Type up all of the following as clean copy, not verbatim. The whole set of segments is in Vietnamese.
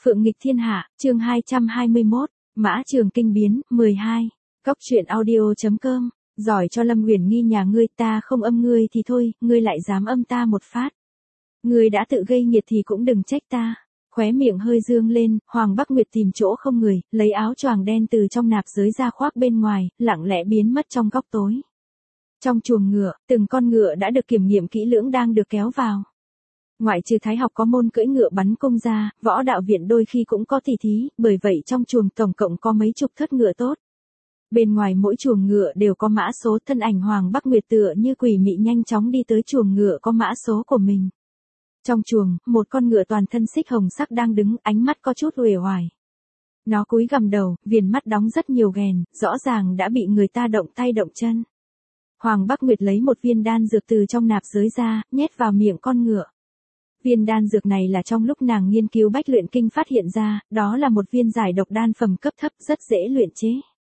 Phượng nghịch thiên hạ, chương 221, Mã Trường Kinh biến, 12. Cóc truyện audio.com, giỏi cho Lâm Uyển Nghi nhà ngươi, ta không âm ngươi thì thôi, ngươi lại dám âm ta một phát. Ngươi đã tự gây nghiệt thì cũng đừng trách ta. Khóe miệng hơi dương lên, Hoàng Bắc Nguyệt tìm chỗ không người, lấy áo choàng đen từ trong nạp giới ra khoác bên ngoài, lặng lẽ biến mất trong góc tối. Trong chuồng ngựa, từng con ngựa đã được kiểm nghiệm kỹ lưỡng đang được kéo vào. Ngoại trừ Thái học có môn cưỡi ngựa bắn cung ra, võ đạo viện đôi khi cũng có tỉ thí, bởi vậy trong chuồng tổng cộng có mấy chục thất ngựa tốt. Bên ngoài mỗi chuồng ngựa đều có mã số, thân ảnh Hoàng Bắc Nguyệt tựa như quỷ mị nhanh chóng đi tới chuồng ngựa có mã số của mình. Trong chuồng, một con ngựa toàn thân xích hồng sắc đang đứng, ánh mắt có chút uể oải. Nó cúi gằm đầu, viền mắt đóng rất nhiều ghèn, rõ ràng đã bị người ta động tay động chân. Hoàng Bắc Nguyệt lấy một viên đan dược từ trong nạp giới ra, nhét vào miệng con ngựa. Viên đan dược này là trong lúc nàng nghiên cứu bách luyện kinh phát hiện ra, đó là một viên giải độc đan phẩm cấp thấp rất dễ luyện chế.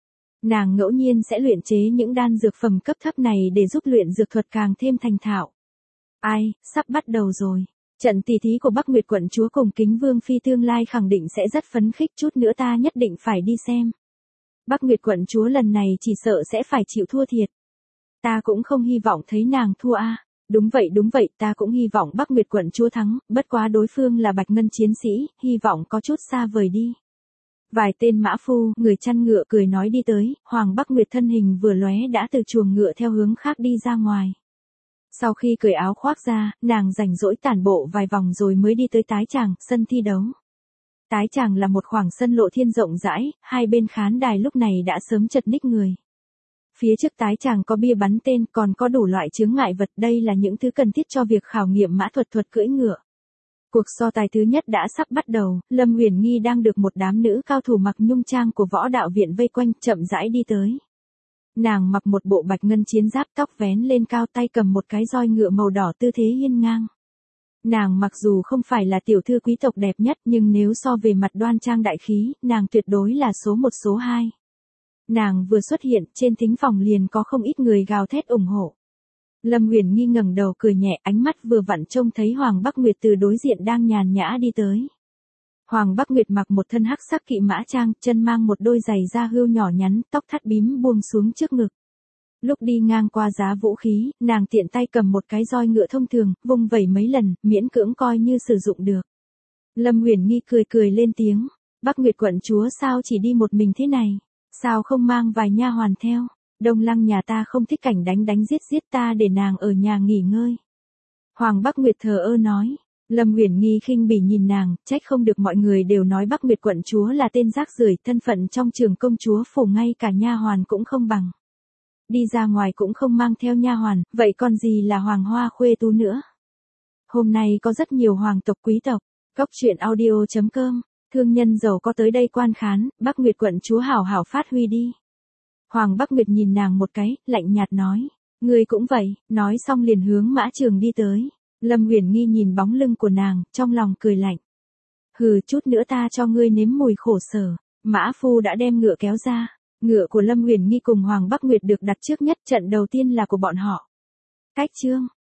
Nàng ngẫu nhiên sẽ luyện chế những đan dược phẩm cấp thấp này để giúp luyện dược thuật càng thêm thành thạo. Ai, sắp bắt đầu rồi. Trận tỷ thí của Bắc Nguyệt quận chúa cùng Kính Vương phi tương lai khẳng định sẽ rất phấn khích, chút nữa ta nhất định phải đi xem. Bắc Nguyệt quận chúa lần này chỉ sợ sẽ phải chịu thua thiệt. Ta cũng không hy vọng thấy nàng thua a. Đúng vậy, ta cũng hy vọng Bắc Nguyệt quận chúa thắng, bất quá đối phương là Bạch Ngân chiến sĩ, hy vọng có chút xa vời đi. Vài tên mã phu, người chăn ngựa cười nói đi tới, Hoàng Bắc Nguyệt thân hình vừa lóe đã từ chuồng ngựa theo hướng khác đi ra ngoài. Sau khi cởi áo khoác ra, nàng rảnh rỗi tản bộ vài vòng rồi mới đi tới tái tràng, sân thi đấu. Tái tràng là một khoảng sân lộ thiên rộng rãi, hai bên khán đài lúc này đã sớm chật ních người. Phía trước tái tràng có bia bắn tên, còn có đủ loại chướng ngại vật, đây là những thứ cần thiết cho việc khảo nghiệm mã thuật cưỡi ngựa. Cuộc so tài thứ nhất đã sắp bắt đầu, Lâm Uyển Nghi đang được một đám nữ cao thủ mặc nhung trang của võ đạo viện vây quanh, chậm rãi đi tới. Nàng mặc một bộ bạch ngân chiến giáp, tóc vén lên cao, tay cầm một cái roi ngựa màu đỏ, tư thế hiên ngang. Nàng mặc dù không phải là tiểu thư quý tộc đẹp nhất, nhưng nếu so về mặt đoan trang đại khí, nàng tuyệt đối là số 1 số 2. Nàng vừa xuất hiện, trên thính phòng liền có không ít người gào thét ủng hộ. Lâm Uyển Nghi ngẩng đầu cười nhẹ, ánh mắt vừa vặn trông thấy Hoàng Bắc Nguyệt từ đối diện đang nhàn nhã đi tới. Hoàng Bắc Nguyệt mặc một thân hắc sắc kỵ mã trang, chân mang một đôi giày da hươu nhỏ nhắn, tóc thắt bím buông xuống trước ngực. Lúc đi ngang qua giá vũ khí, nàng tiện tay cầm một cái roi ngựa thông thường, vung vẩy mấy lần, miễn cưỡng coi như sử dụng được. Lâm Uyển Nghi cười lên tiếng, Bắc Nguyệt quận chúa sao chỉ đi một mình thế này? Sao không mang vài nha hoàn theo? Đông Lăng nhà ta không thích cảnh đánh giết ta, để nàng ở nhà nghỉ ngơi. Hoàng Bắc Nguyệt thờ ơ nói. Lâm Uyển Nghi khinh bỉ nhìn nàng, trách không được mọi người đều nói Bắc Nguyệt quận chúa là tên rác rưởi, thân phận trong trường công chúa phủ ngay cả nha hoàn cũng không bằng. Đi ra ngoài cũng không mang theo nha hoàn, vậy còn gì là hoàng hoa khuê tú nữa. Hôm nay có rất nhiều hoàng tộc quý tộc, Cóc truyện audio.com, thương nhân giàu có tới đây quan khán, Bắc Nguyệt quận chúa hảo hảo phát huy đi. Hoàng Bắc Nguyệt nhìn nàng một cái, lạnh nhạt nói, ngươi cũng vậy, nói xong liền hướng Mã Trường đi tới. Lâm Uyển Nghi nhìn bóng lưng của nàng, trong lòng cười lạnh. Hừ, chút nữa ta cho ngươi nếm mùi khổ sở. Mã phu đã đem ngựa kéo ra. Ngựa của Lâm Uyển Nghi cùng Hoàng Bắc Nguyệt được đặt trước nhất, trận đầu tiên là của bọn họ. Cách chương